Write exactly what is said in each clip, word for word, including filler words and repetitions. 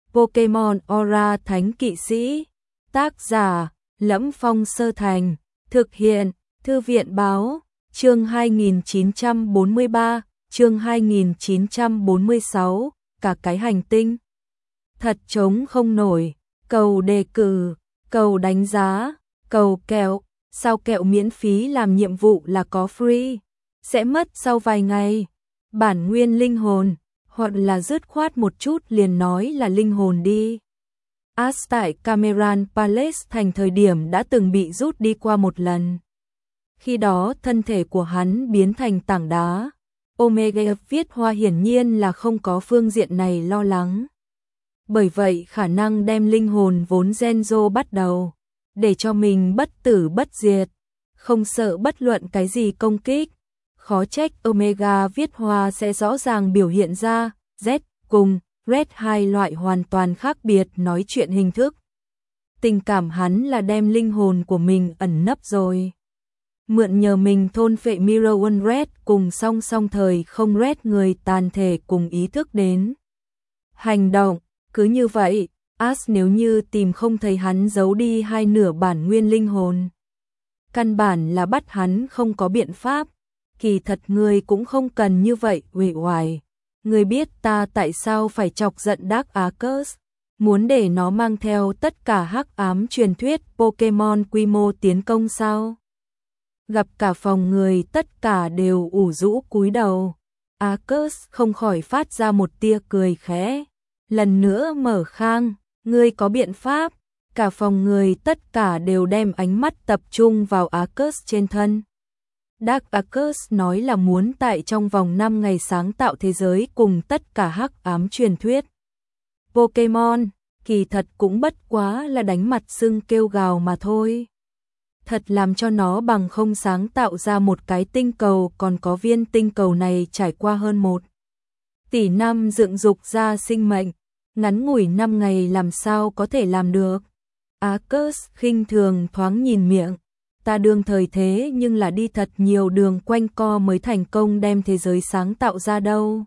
Pokemon Aura Thánh Kỵ Sĩ. Tác giả: Lẫm Phong Sơ Thành. Thực hiện: Thư viện báo. Chương hai nghìn chín trăm bốn mươi ba, chương hai nghìn chín trăm bốn mươi sáu, cả cái hành tinh. Thật trống không nổi, cầu đề cử, cầu đánh giá, cầu kẹo, sao kẹo miễn phí làm nhiệm vụ là có free, sẽ mất sau vài ngày. Bản nguyên linh hồn, hoặc là dứt khoát một chút liền nói là linh hồn đi. Ash tại Cameron Palace thành thời điểm đã từng bị rút đi qua một lần. Khi đó thân thể của hắn biến thành tảng đá. Omega viết hoa hiển nhiên là không có phương diện này lo lắng. Bởi vậy khả năng đem linh hồn vốn Genzo bắt đầu, để cho mình bất tử bất diệt, không sợ bất luận cái gì công kích. Khó trách Omega viết hoa sẽ rõ ràng biểu hiện ra Z cùng Red hai loại hoàn toàn khác biệt nói chuyện hình thức. Tình cảm hắn là đem linh hồn của mình ẩn nấp rồi. Mượn nhờ mình thôn phệ Mirror One Red cùng song song thời không Red người tàn thể cùng ý thức đến. Hành động, cứ như vậy, Ash nếu như tìm không thấy hắn giấu đi hai nửa bản nguyên linh hồn. Căn bản là bắt hắn không có biện pháp, kỳ thật người cũng không cần như vậy uể oải. Người biết ta tại sao phải chọc giận Dark Arcus, muốn để nó mang theo tất cả hắc ám truyền thuyết Pokemon quy mô tiến công sao? Gặp cả phòng người tất cả đều ủ rũ cúi đầu. Arcus không khỏi phát ra một tia cười khẽ. Lần nữa mở khang, ngươi có biện pháp. Cả phòng người tất cả đều đem ánh mắt tập trung vào Arcus trên thân. Dark Arcus nói là muốn tại trong vòng năm ngày sáng tạo thế giới cùng tất cả hắc ám truyền thuyết Pokemon, kỳ thật cũng bất quá là đánh mặt sưng kêu gào mà thôi. Thật làm cho nó bằng không sáng tạo ra một cái tinh cầu, còn có viên tinh cầu này trải qua hơn một tỷ năm dựng dục ra sinh mệnh, ngắn ngủi năm ngày làm sao có thể làm được. Arcus khinh thường thoáng nhìn miệng, ta đương thời thế nhưng là đi thật nhiều đường quanh co mới thành công đem thế giới sáng tạo ra đâu.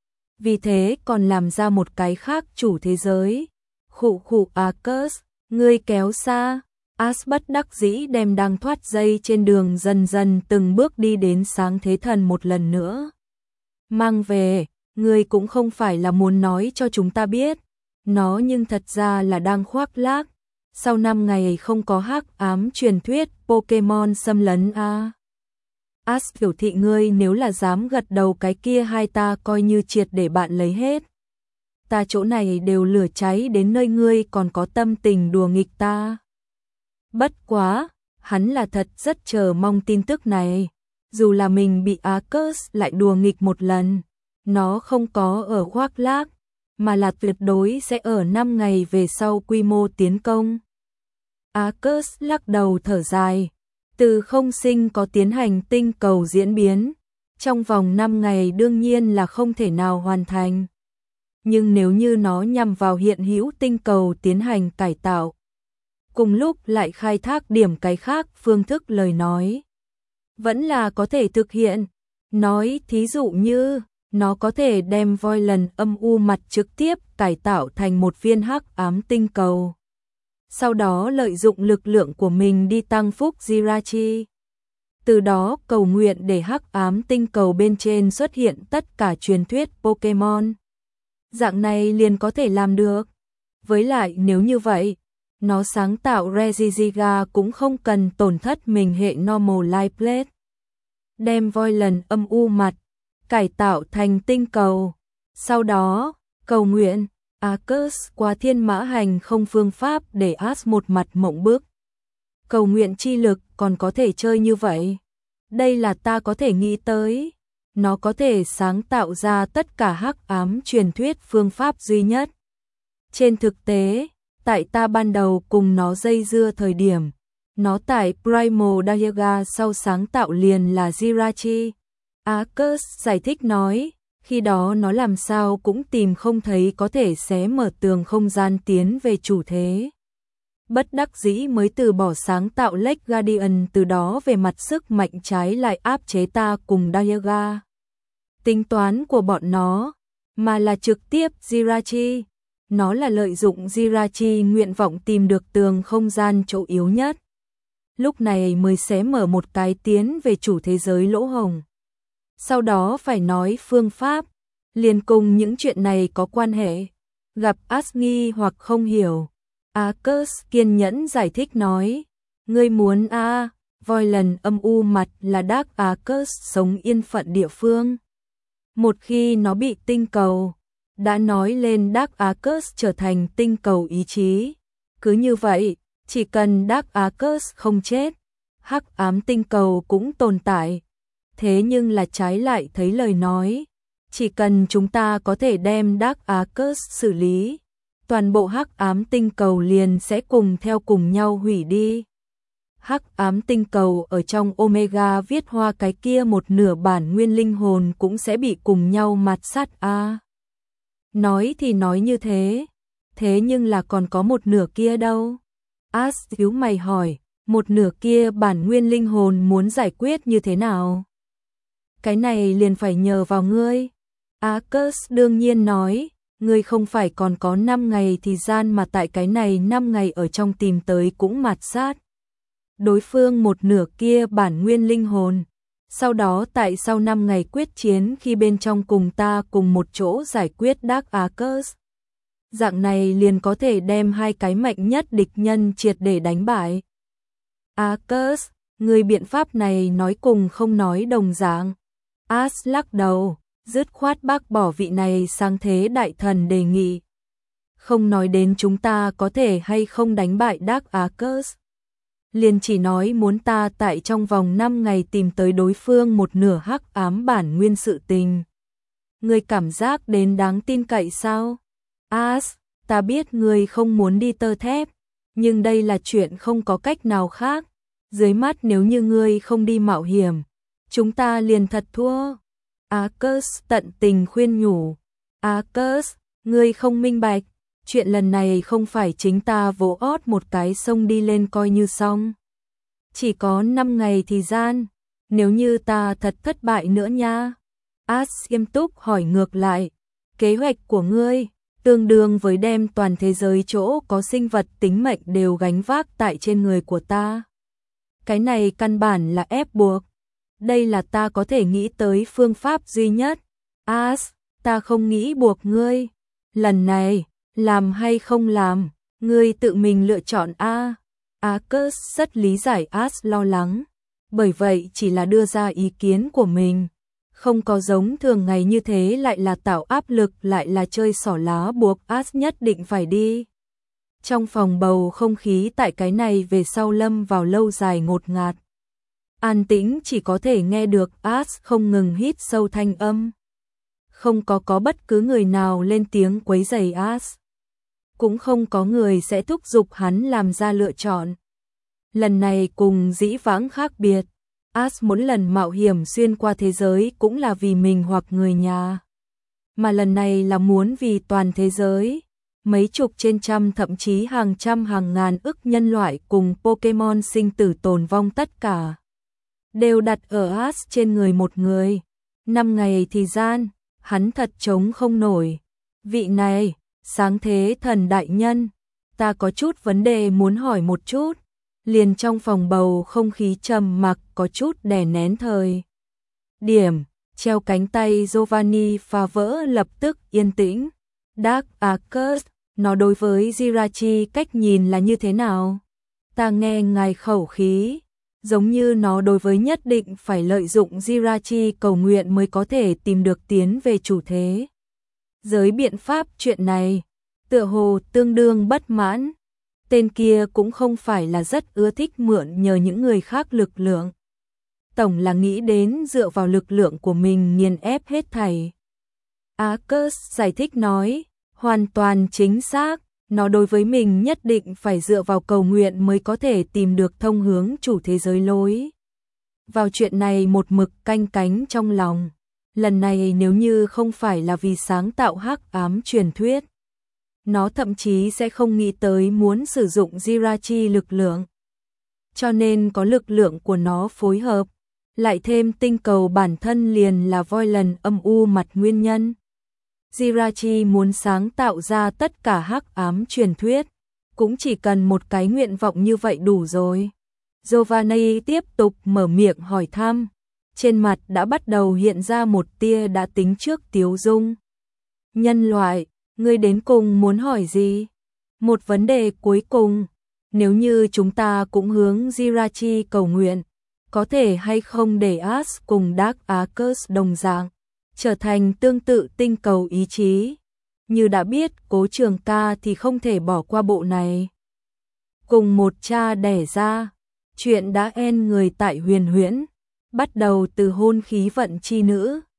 Vì thế còn làm ra một cái khác chủ thế giới. Khụ khụ Arcus, ngươi kéo xa. Ash bất đắc dĩ đem đang thoát dây trên đường dần dần từng bước đi đến sáng thế thần một lần nữa. Mang về, ngươi cũng không phải là muốn nói cho chúng ta biết, nó nhưng thật ra là đang khoác lác. Sau năm ngày không có hắc ám truyền thuyết Pokemon xâm lấn a. À. Ash biểu thị ngươi nếu là dám gật đầu cái kia hai ta coi như triệt để bạn lấy hết. Ta chỗ này đều lửa cháy đến nơi ngươi còn có tâm tình đùa nghịch ta. Bất quá, hắn là thật rất chờ mong tin tức này. Dù là mình bị Arcus lại đùa nghịch một lần, nó không có ở khoác lác, mà là tuyệt đối sẽ ở năm ngày về sau quy mô tiến công. Arcus lắc đầu thở dài, từ không sinh có tiến hành tinh cầu diễn biến, trong vòng năm ngày đương nhiên là không thể nào hoàn thành. Nhưng nếu như nó nhằm vào hiện hữu tinh cầu tiến hành cải tạo, cùng lúc lại khai thác điểm cái khác phương thức lời nói, vẫn là có thể thực hiện. Nói thí dụ như, nó có thể đem Voidland âm u mặt trực tiếp cải tạo thành một viên hắc ám tinh cầu. Sau đó lợi dụng lực lượng của mình đi tăng phúc Jirachi. Từ đó cầu nguyện để hắc ám tinh cầu bên trên xuất hiện tất cả truyền thuyết Pokemon. Dạng này liền có thể làm được. Với lại nếu như vậy, nó sáng tạo Regigiga cũng không cần tổn thất mình hệ Normal Life Plate. Đem Voidland âm u mặt, cải tạo thành tinh cầu. Sau đó, cầu nguyện, Arcus qua thiên mã hành không phương pháp để Ash một mặt mộng bức. Cầu nguyện chi lực còn có thể chơi như vậy. Đây là ta có thể nghĩ tới. Nó có thể sáng tạo ra tất cả hắc ám truyền thuyết phương pháp duy nhất. Trên thực tế, tại ta ban đầu cùng nó dây dưa thời điểm, nó tại Primal Dialga sau sáng tạo liền là Jirachi. Arcus giải thích nói, khi đó nó làm sao cũng tìm không thấy có thể xé mở tường không gian tiến về chủ thế. Bất đắc dĩ mới từ bỏ sáng tạo Lake Guardian, từ đó về mặt sức mạnh trái lại áp chế ta cùng Dialga. Tính toán của bọn nó, mà là trực tiếp Jirachi. Nó là lợi dụng Jirachi nguyện vọng tìm được tường không gian chỗ yếu nhất. Lúc này mới xé mở một cái tiến về chủ thế giới lỗ hổng. Sau đó phải nói phương pháp, liền cùng những chuyện này có quan hệ. Gặp As nghi hoặc không hiểu, Arcus kiên nhẫn giải thích nói, ngươi muốn a à, voi lần âm u mặt là Dark Arcus sống yên phận địa phương. Một khi nó bị tinh cầu, đã nói lên Dark Arcus trở thành tinh cầu ý chí. Cứ như vậy, chỉ cần Dark Arcus không chết, hắc ám tinh cầu cũng tồn tại. Thế nhưng là trái lại thấy lời nói, chỉ cần chúng ta có thể đem Dark Arcus xử lý, toàn bộ hắc ám tinh cầu liền sẽ cùng theo cùng nhau hủy đi. Hắc ám tinh cầu ở trong Omega viết hoa cái kia một nửa bản nguyên linh hồn cũng sẽ bị cùng nhau mạt sát a. À, nói thì nói như thế, thế nhưng là còn có một nửa kia đâu? As nhíu mày hỏi, một nửa kia bản nguyên linh hồn muốn giải quyết như thế nào? Cái này liền phải nhờ vào ngươi. Arcus đương nhiên nói, ngươi không phải còn có năm ngày thời gian mà tại cái này năm ngày ở trong tìm tới cũng mạt sát đối phương một nửa kia bản nguyên linh hồn. Sau đó tại sau năm ngày quyết chiến khi bên trong cùng ta cùng một chỗ giải quyết Dark Arcus. Dạng này liền có thể đem hai cái mạnh nhất địch nhân triệt để đánh bại. Arcus, người biện pháp này nói cùng không nói đồng dạng. As lắc đầu, dứt khoát bác bỏ vị này sáng thế đại thần đề nghị. Không nói đến chúng ta có thể hay không đánh bại Dark Arcus. Liền chỉ nói muốn ta tại trong vòng năm ngày tìm tới đối phương một nửa hắc ám bản nguyên sự tình. Ngươi cảm giác đến đáng tin cậy sao? As, ta biết ngươi không muốn đi tơ thép, nhưng đây là chuyện không có cách nào khác. Dưới mắt nếu như ngươi không đi mạo hiểm, chúng ta liền thật thua. Arcus tận tình khuyên nhủ. Arcus, ngươi không minh bạch, chuyện lần này không phải chính ta vỗ ót một cái sông đi lên coi như xong. Chỉ có năm ngày thời gian, nếu như ta thật thất bại nữa nha. As nghiêm túc hỏi ngược lại, kế hoạch của ngươi tương đương với đem toàn thế giới chỗ có sinh vật tính mệnh đều gánh vác tại trên người của ta. Cái này căn bản là ép buộc. Đây là ta có thể nghĩ tới phương pháp duy nhất. As, ta không nghĩ buộc ngươi. Lần này, làm hay không làm, ngươi tự mình lựa chọn a. Arcus rất lý giải As lo lắng, bởi vậy chỉ là đưa ra ý kiến của mình, không có giống thường ngày như thế lại là tạo áp lực lại là chơi xỏ lá buộc As nhất định phải đi. Trong phòng bầu không khí tại cái này về sau lâm vào lâu dài ngột ngạt. An tĩnh chỉ có thể nghe được As không ngừng hít sâu thanh âm. Không có có bất cứ người nào lên tiếng quấy rầy As. Cũng không có người sẽ thúc giục hắn làm ra lựa chọn. Lần này cùng dĩ vãng khác biệt, As mỗi lần mạo hiểm xuyên qua thế giới cũng là vì mình hoặc người nhà. Mà lần này là muốn vì toàn thế giới, mấy chục trên trăm thậm chí hàng trăm hàng ngàn ức nhân loại cùng Pokemon sinh tử tồn vong tất cả. Đều đặt ở As trên người một người. Năm ngày thời gian, hắn thật chống không nổi. Vị này, sáng thế thần đại nhân, ta có chút vấn đề muốn hỏi một chút. Liền trong phòng bầu không khí trầm mặc có chút đè nén thời. Điểm, treo cánh tay Giovanni phá vỡ lập tức yên tĩnh. Dark Arcus, nó đối với Jirachi cách nhìn là như thế nào? Ta nghe ngài khẩu khí, giống như nó đối với nhất định phải lợi dụng Jirachi cầu nguyện mới có thể tìm được tiến về chủ thế giới biện pháp chuyện này, tựa hồ tương đương bất mãn. Tên kia cũng không phải là rất ưa thích mượn nhờ những người khác lực lượng. Tổng là nghĩ đến dựa vào lực lượng của mình nghiền ép hết thảy. Arcus giải thích nói, hoàn toàn chính xác, nó đối với mình nhất định phải dựa vào cầu nguyện mới có thể tìm được thông hướng chủ thế giới lối. Vào chuyện này một mực canh cánh trong lòng. Lần này nếu như không phải là vì sáng tạo hắc ám truyền thuyết, nó thậm chí sẽ không nghĩ tới muốn sử dụng Jirachi lực lượng. Cho nên có lực lượng của nó phối hợp, lại thêm tinh cầu bản thân liền là voi lần âm u mặt nguyên nhân. Jirachi muốn sáng tạo ra tất cả hắc ám truyền thuyết, cũng chỉ cần một cái nguyện vọng như vậy đủ rồi. Giovanni tiếp tục mở miệng hỏi thăm, trên mặt đã bắt đầu hiện ra một tia đã tính trước tiếu dung. Nhân loại, ngươi đến cùng muốn hỏi gì? Một vấn đề cuối cùng, nếu như chúng ta cũng hướng Jirachi cầu nguyện, có thể hay không để Ash cùng Dark Arcus đồng dạng, trở thành tương tự tinh cầu ý chí. Như đã biết Cố Trường Ca thì không thể bỏ qua bộ này. Cùng một cha đẻ ra, chuyện đã en người tại Huyền Huyễn, bắt đầu từ hôn khí vận chi nữ,